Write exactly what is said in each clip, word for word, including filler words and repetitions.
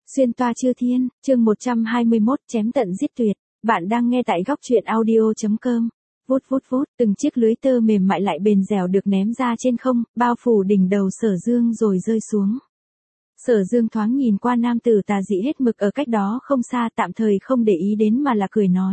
Xuyên toa chư thiên, chương một trăm hai mươi mốt, chém tận giết tuyệt. Bạn đang nghe tại góc truyện audio chấm com. Vút vút vút, từng chiếc lưới tơ mềm mại lại bền dẻo được ném ra trên không, bao phủ đỉnh đầu Sở Dương rồi rơi xuống. Sở Dương thoáng nhìn qua nam tử tà dị hết mực ở cách đó không xa, tạm thời không để ý đến mà là cười nói.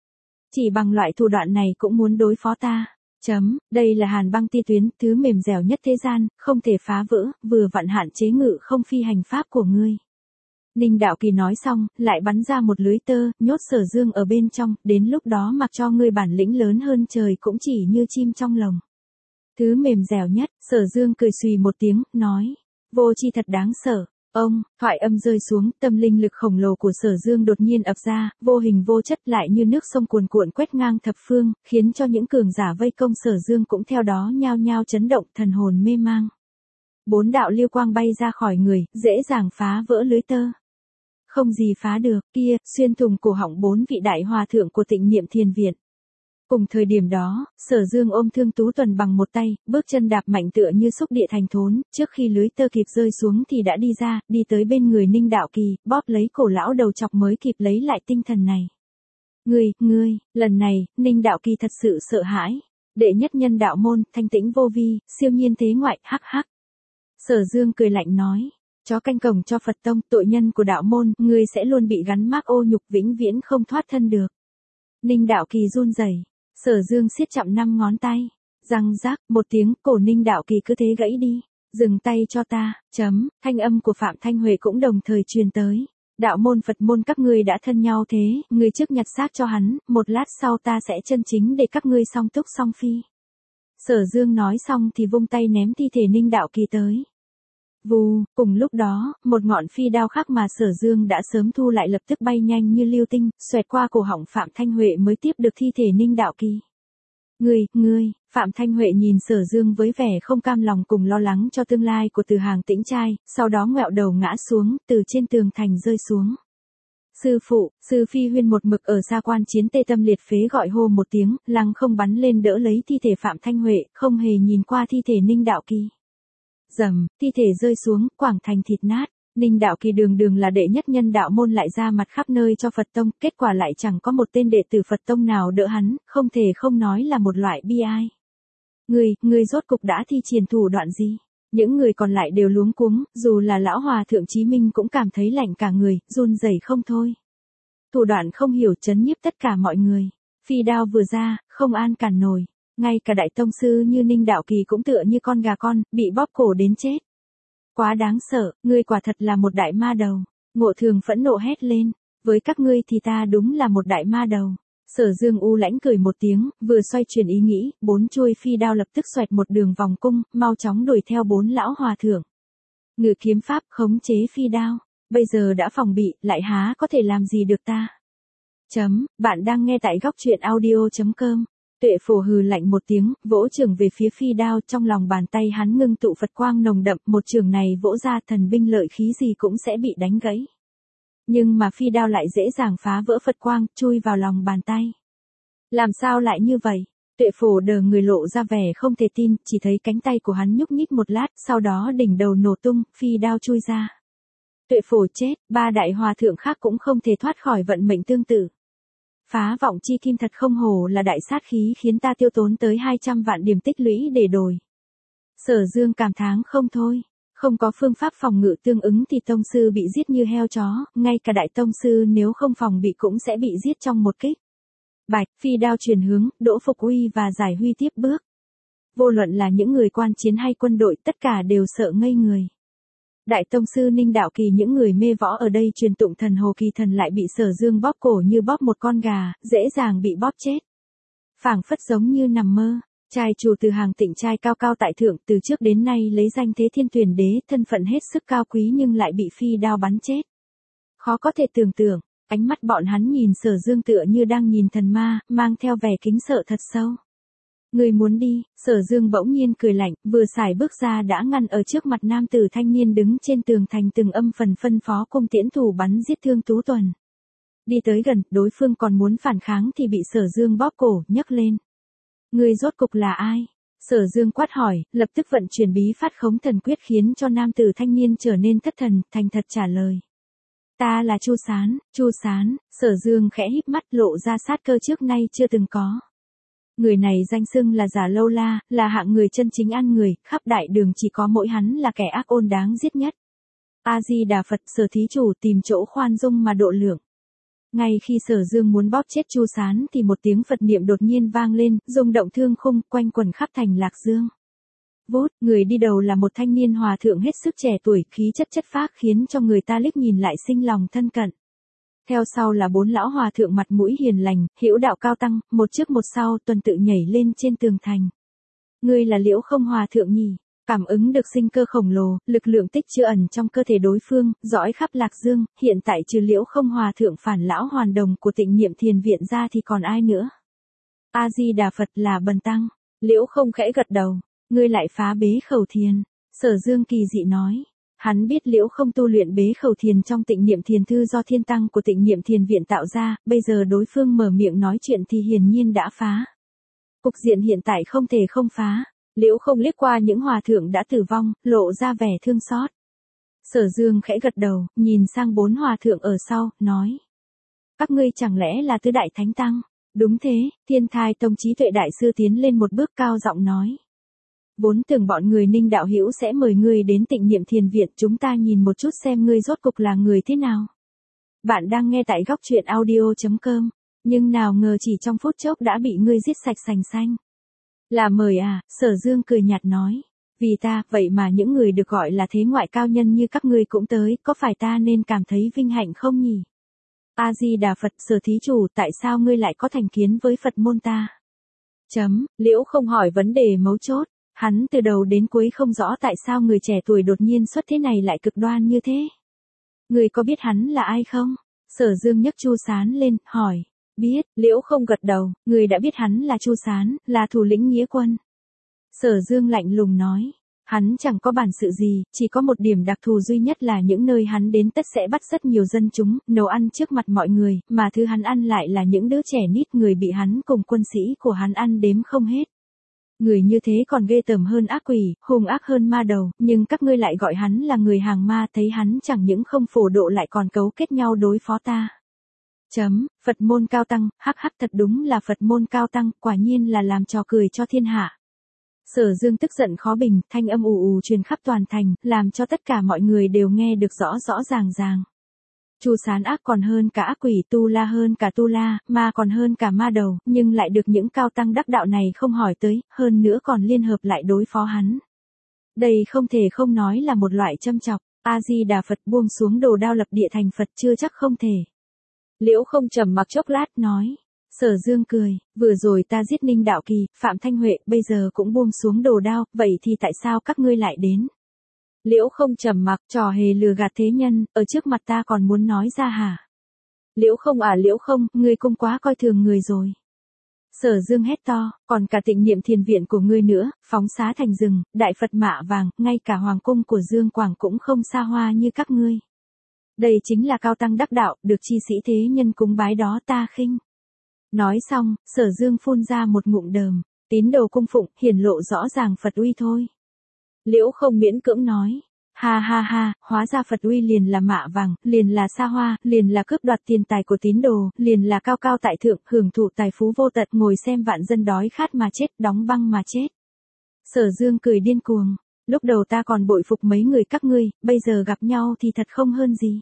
Chỉ bằng loại thủ đoạn này cũng muốn đối phó ta. Chấm, đây là hàn băng ti tuyến, thứ mềm dẻo nhất thế gian, không thể phá vỡ, vừa vặn hạn chế ngự không phi hành pháp của ngươi. Ninh Đạo Kỳ nói xong, lại bắn ra một lưới tơ, nhốt Sở Dương ở bên trong, đến lúc đó mặc cho ngươi bản lĩnh lớn hơn trời cũng chỉ như chim trong lồng. Thứ mềm dẻo nhất, Sở Dương cười xùy một tiếng, nói, vô chi thật đáng sợ. Ông, thoại âm rơi xuống, tâm linh lực khổng lồ của Sở Dương đột nhiên ập ra, vô hình vô chất lại như nước sông cuồn cuộn quét ngang thập phương, khiến cho những cường giả vây công Sở Dương cũng theo đó nhao nhao chấn động, thần hồn mê mang. Bốn đạo lưu quang bay ra khỏi người, dễ dàng phá vỡ lưới tơ. Không gì phá được, kia, xuyên thủng cổ họng bốn vị đại hòa thượng của Tịnh Niệm Thiền Viện. Cùng thời điểm đó, Sở Dương ôm Thương Tú Tuần bằng một tay, bước chân đạp mạnh tựa như xúc địa thành thốn, trước khi lưới tơ kịp rơi xuống thì đã đi ra, đi tới bên người Ninh Đạo Kỳ, bóp lấy cổ lão đầu chọc mới kịp lấy lại tinh thần này. Ngươi, ngươi, lần này, Ninh Đạo Kỳ thật sự sợ hãi. Đệ nhất nhân đạo môn, thanh tĩnh vô vi, siêu nhiên thế ngoại, hắc hắc. Sở Dương cười lạnh nói. Chó canh cổng cho Phật tông, tội nhân của đạo môn, ngươi sẽ luôn bị gắn mác ô nhục vĩnh viễn không thoát thân được. Ninh Đạo Kỳ run rẩy, Sở Dương siết chậm năm ngón tay, răng rác, một tiếng, cổ Ninh Đạo Kỳ cứ thế gãy đi. Dừng tay cho ta, chấm, thanh âm của Phạm Thanh Huệ cũng đồng thời truyền tới. Đạo môn Phật môn các ngươi đã thân nhau thế, ngươi trước nhặt xác cho hắn, một lát sau ta sẽ chân chính để các ngươi song túc song phi. Sở Dương nói xong thì vung tay ném thi thể Ninh Đạo Kỳ tới. Vù, cùng lúc đó, một ngọn phi đao khác mà Sở Dương đã sớm thu lại lập tức bay nhanh như lưu tinh, xoẹt qua cổ họng Phạm Thanh Huệ mới tiếp được thi thể Ninh Đạo Kỳ. Ngươi, ngươi, Phạm Thanh Huệ nhìn Sở Dương với vẻ không cam lòng cùng lo lắng cho tương lai của Từ Hàng Tĩnh trai, sau đó ngẹo đầu ngã xuống, từ trên tường thành rơi xuống. Sư phụ, sư phi huyên một mực ở xa quan chiến tê tâm liệt phế gọi hô một tiếng, lăng không bắn lên đỡ lấy thi thể Phạm Thanh Huệ, không hề nhìn qua thi thể Ninh Đạo Kỳ. Dầm, thi thể rơi xuống, quảng thành thịt nát. Ninh Đạo Kỳ đường đường là đệ nhất nhân đạo môn lại ra mặt khắp nơi cho Phật tông, kết quả lại chẳng có một tên đệ tử Phật tông nào đỡ hắn, không thể không nói là một loại bi ai. Ngươi, ngươi rốt cục đã thi triển thủ đoạn gì? Những người còn lại đều luống cuống, dù là lão hòa thượng Chí Minh cũng cảm thấy lạnh cả người, run rẩy không thôi. Thủ đoạn không hiểu chấn nhiếp tất cả mọi người. Phi đao vừa ra, không an cản nổi. Ngay cả đại tông sư như Ninh Đạo Kỳ cũng tựa như con gà con, bị bóp cổ đến chết. Quá đáng sợ, ngươi quả thật là một đại ma đầu. Ngộ Thường phẫn nộ hét lên, với các ngươi thì ta đúng là một đại ma đầu. Sở Dương u lãnh cười một tiếng, vừa xoay chuyển ý nghĩ, bốn chuôi phi đao lập tức xoẹt một đường vòng cung, mau chóng đuổi theo bốn lão hòa thượng. Ngự kiếm pháp khống chế phi đao, bây giờ đã phòng bị, lại há có thể làm gì được ta. Chấm, bạn đang nghe tại góc truyện audio chấm com. Tuệ Phổ hừ lạnh một tiếng, vỗ chưởng về phía phi đao, trong lòng bàn tay hắn ngưng tụ Phật quang nồng đậm, một chưởng này vỗ ra thần binh lợi khí gì cũng sẽ bị đánh gãy. Nhưng mà phi đao lại dễ dàng phá vỡ Phật quang, chui vào lòng bàn tay. Làm sao lại như vậy? Tuệ Phổ đờ người lộ ra vẻ không thể tin, chỉ thấy cánh tay của hắn nhúc nhích một lát, sau đó đỉnh đầu nổ tung, phi đao chui ra. Tuệ Phổ chết, ba đại hòa thượng khác cũng không thể thoát khỏi vận mệnh tương tự. Phá vọng chi kim thật không hổ là đại sát khí, khiến ta tiêu tốn tới hai trăm vạn điểm tích lũy để đổi. Sở Dương cảm thán không thôi, không có phương pháp phòng ngự tương ứng thì tông sư bị giết như heo chó, ngay cả đại tông sư nếu không phòng bị cũng sẽ bị giết trong một kích. Bạch, phi đao chuyển hướng, Đỗ Phục Uy và Giải Huy tiếp bước. Vô luận là những người quan chiến hay quân đội, tất cả đều sợ ngây người. Đại tông sư Ninh Đạo Kỳ, những người mê võ ở đây truyền tụng thần hồ kỳ thần lại bị Sở Dương bóp cổ như bóp một con gà, dễ dàng bị bóp chết. Phảng phất giống như nằm mơ, trai chủ Từ Hàng Tịnh trai cao cao tại thượng, từ trước đến nay lấy danh thế thiên tuyển đế, thân phận hết sức cao quý nhưng lại bị phi đao bắn chết. Khó có thể tưởng tượng, ánh mắt bọn hắn nhìn Sở Dương tựa như đang nhìn thần ma, mang theo vẻ kính sợ thật sâu. Người muốn đi, Sở Dương bỗng nhiên cười lạnh, vừa xài bước ra đã ngăn ở trước mặt nam tử thanh niên đứng trên tường thành, từng âm phần phân phó cung tiễn thủ bắn giết Thương Tú Tuần. Đi tới gần, đối phương còn muốn phản kháng thì bị Sở Dương bóp cổ, nhấc lên. Người rốt cục là ai? Sở Dương quát hỏi, lập tức vận chuyển bí phát khống thần quyết khiến cho nam tử thanh niên trở nên thất thần, thành thật trả lời. Ta là Chu Sán, Chu Sán, Sở Dương khẽ híp mắt lộ ra sát cơ trước nay chưa từng có. Người này danh xưng là Giả Lâu La, là hạng người chân chính ăn người, khắp đại đường chỉ có mỗi hắn là kẻ ác ôn đáng giết nhất. A-di-đà Phật, Sở thí chủ tìm chỗ khoan dung mà độ lượng. Ngay khi Sở Dương muốn bóp chết Chu Sán thì một tiếng Phật niệm đột nhiên vang lên, rung động thương khung, quanh quần khắp thành Lạc Dương. Vút, người đi đầu là một thanh niên hòa thượng hết sức trẻ tuổi, khí chất chất phác khiến cho người ta liếc nhìn lại sinh lòng thân cận. Theo sau là bốn lão hòa thượng mặt mũi hiền lành, hữu đạo cao tăng, một trước một sau tuần tự nhảy lên trên tường thành. Ngươi là Liễu Không hòa thượng nhỉ? Cảm ứng được sinh cơ khổng lồ, lực lượng tích trữ ẩn trong cơ thể đối phương, dõi khắp Lạc Dương, hiện tại trừ Liễu Không hòa thượng phản lão hoàn đồng của Tịnh Niệm Thiền viện ra thì còn ai nữa? A-di-đà Phật, là Bần tăng. Liễu Không khẽ gật đầu. Ngươi lại phá bế khẩu thiền. Sở Dương kỳ dị nói. Hắn biết Liễu Không tu luyện bế khẩu thiền trong Tịnh Niệm Thiền thư do thiên tăng của Tịnh Niệm Thiền viện tạo ra, bây giờ đối phương mở miệng nói chuyện thì hiển nhiên đã phá. Cục diện hiện tại không thể không phá. Liễu Không liếc qua những hòa thượng đã tử vong, lộ ra vẻ thương xót. Sở Dương khẽ gật đầu, nhìn sang bốn hòa thượng ở sau, nói. Các ngươi chẳng lẽ là tứ đại thánh tăng? Đúng thế, Thiên Thai Tông Trí Tuệ Đại Sư tiến lên một bước cao giọng nói. Vốn tưởng bọn người Ninh đạo hữu sẽ mời ngươi đến Tịnh Niệm Thiền viện, chúng ta nhìn một chút xem ngươi rốt cục là người thế nào. Bạn đang nghe tại góc truyện audio chấm com, nhưng nào ngờ chỉ trong phút chốc đã bị ngươi giết sạch sành xanh. Là mời à? Sở Dương cười nhạt nói. Vì ta, vậy mà những người được gọi là thế ngoại cao nhân như các ngươi cũng tới, có phải ta nên cảm thấy vinh hạnh không nhỉ? A-di-đà Phật, Sở thí chủ, tại sao ngươi lại có thành kiến với Phật môn ta? Chấm, Liễu Không hỏi vấn đề mấu chốt. Hắn từ đầu đến cuối không rõ tại sao người trẻ tuổi đột nhiên xuất thế này lại cực đoan như thế. Người có biết hắn là ai không? Sở Dương nhấc Chu Sán lên, hỏi. Biết, Liễu Không gật đầu, người đã biết hắn là Chu Sán, là thủ lĩnh nghĩa quân. Sở Dương lạnh lùng nói. Hắn chẳng có bản sự gì, chỉ có một điểm đặc thù duy nhất là những nơi hắn đến tất sẽ bắt rất nhiều dân chúng, nấu ăn trước mặt mọi người, mà thứ hắn ăn lại là những đứa trẻ nít người bị hắn cùng quân sĩ của hắn ăn đếm không hết. Người như thế còn ghê tởm hơn ác quỷ, hung ác hơn ma đầu, nhưng các ngươi lại gọi hắn là người hàng ma, thấy hắn chẳng những không phổ độ lại còn cấu kết nhau đối phó ta. Chấm, Phật môn cao tăng, hắc hắc thật đúng là Phật môn cao tăng, quả nhiên là làm trò cười cho thiên hạ. Sở Dương tức giận khó bình, thanh âm ù ù truyền khắp toàn thành, làm cho tất cả mọi người đều nghe được rõ rõ ràng ràng. Chu Sán ác còn hơn cả ác quỷ, tu la hơn cả tu la, ma còn hơn cả ma đầu, nhưng lại được những cao tăng đắc đạo này không hỏi tới, hơn nữa còn liên hợp lại đối phó hắn. Đây không thể không nói là một loại châm chọc. A-di-đà Phật, buông xuống đồ đao lập địa thành Phật chưa chắc không thể. Liễu Không trầm mặc chốc lát nói. Sở Dương cười, vừa rồi ta giết Ninh Đạo Kỳ, Phạm Thanh Huệ, bây giờ cũng buông xuống đồ đao, vậy thì tại sao các ngươi lại đến? Liễu Không trầm mặc, trò hề lừa gạt thế nhân, ở trước mặt ta còn muốn nói ra hả? Liễu Không à Liễu Không, ngươi cũng quá coi thường người rồi. Sở Dương hét to, còn cả Tịnh Niệm Thiền viện của ngươi nữa, phóng xá thành rừng, đại Phật mạ vàng, ngay cả hoàng cung của Dương Quảng cũng không xa hoa như các ngươi. Đây chính là cao tăng đắc đạo, được chi sĩ thế nhân cúng bái đó ta khinh. Nói xong, Sở Dương phun ra một ngụm đờm, tín đồ cung phụng, hiển lộ rõ ràng Phật uy thôi. Liễu Không miễn cưỡng nói, ha ha ha, hóa ra Phật uy liền là mạ vàng, liền là xa hoa, liền là cướp đoạt tiền tài của tín đồ, liền là cao cao tại thượng, hưởng thụ tài phú vô tận, ngồi xem vạn dân đói khát mà chết, đóng băng mà chết. Sở Dương cười điên cuồng, lúc đầu ta còn bội phục mấy người các ngươi, bây giờ gặp nhau thì thật không hơn gì.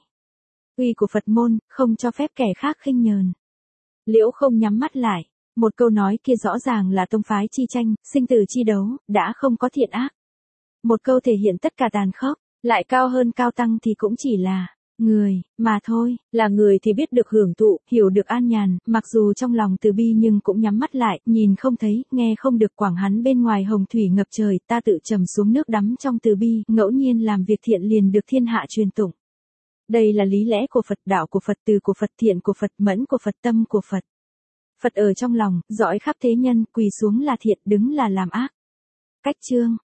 Uy của Phật môn, không cho phép kẻ khác khinh nhờn. Liễu Không nhắm mắt lại, một câu nói kia rõ ràng là tông phái chi tranh, sinh tử chi đấu, đã không có thiện ác. Một câu thể hiện tất cả tàn khốc, lại cao hơn cao tăng thì cũng chỉ là người, mà thôi, là người thì biết được hưởng thụ, hiểu được an nhàn, mặc dù trong lòng từ bi nhưng cũng nhắm mắt lại, nhìn không thấy, nghe không được quảng hắn bên ngoài hồng thủy ngập trời, ta tự trầm xuống nước đắm trong từ bi, ngẫu nhiên làm việc thiện liền được thiên hạ truyền tụng. Đây là lý lẽ của Phật, đạo của Phật, từ của Phật, thiện của Phật, mẫn của Phật, tâm của Phật. Phật ở trong lòng, dõi khắp thế nhân, quỳ xuống là thiện, đứng là làm ác. Cách chương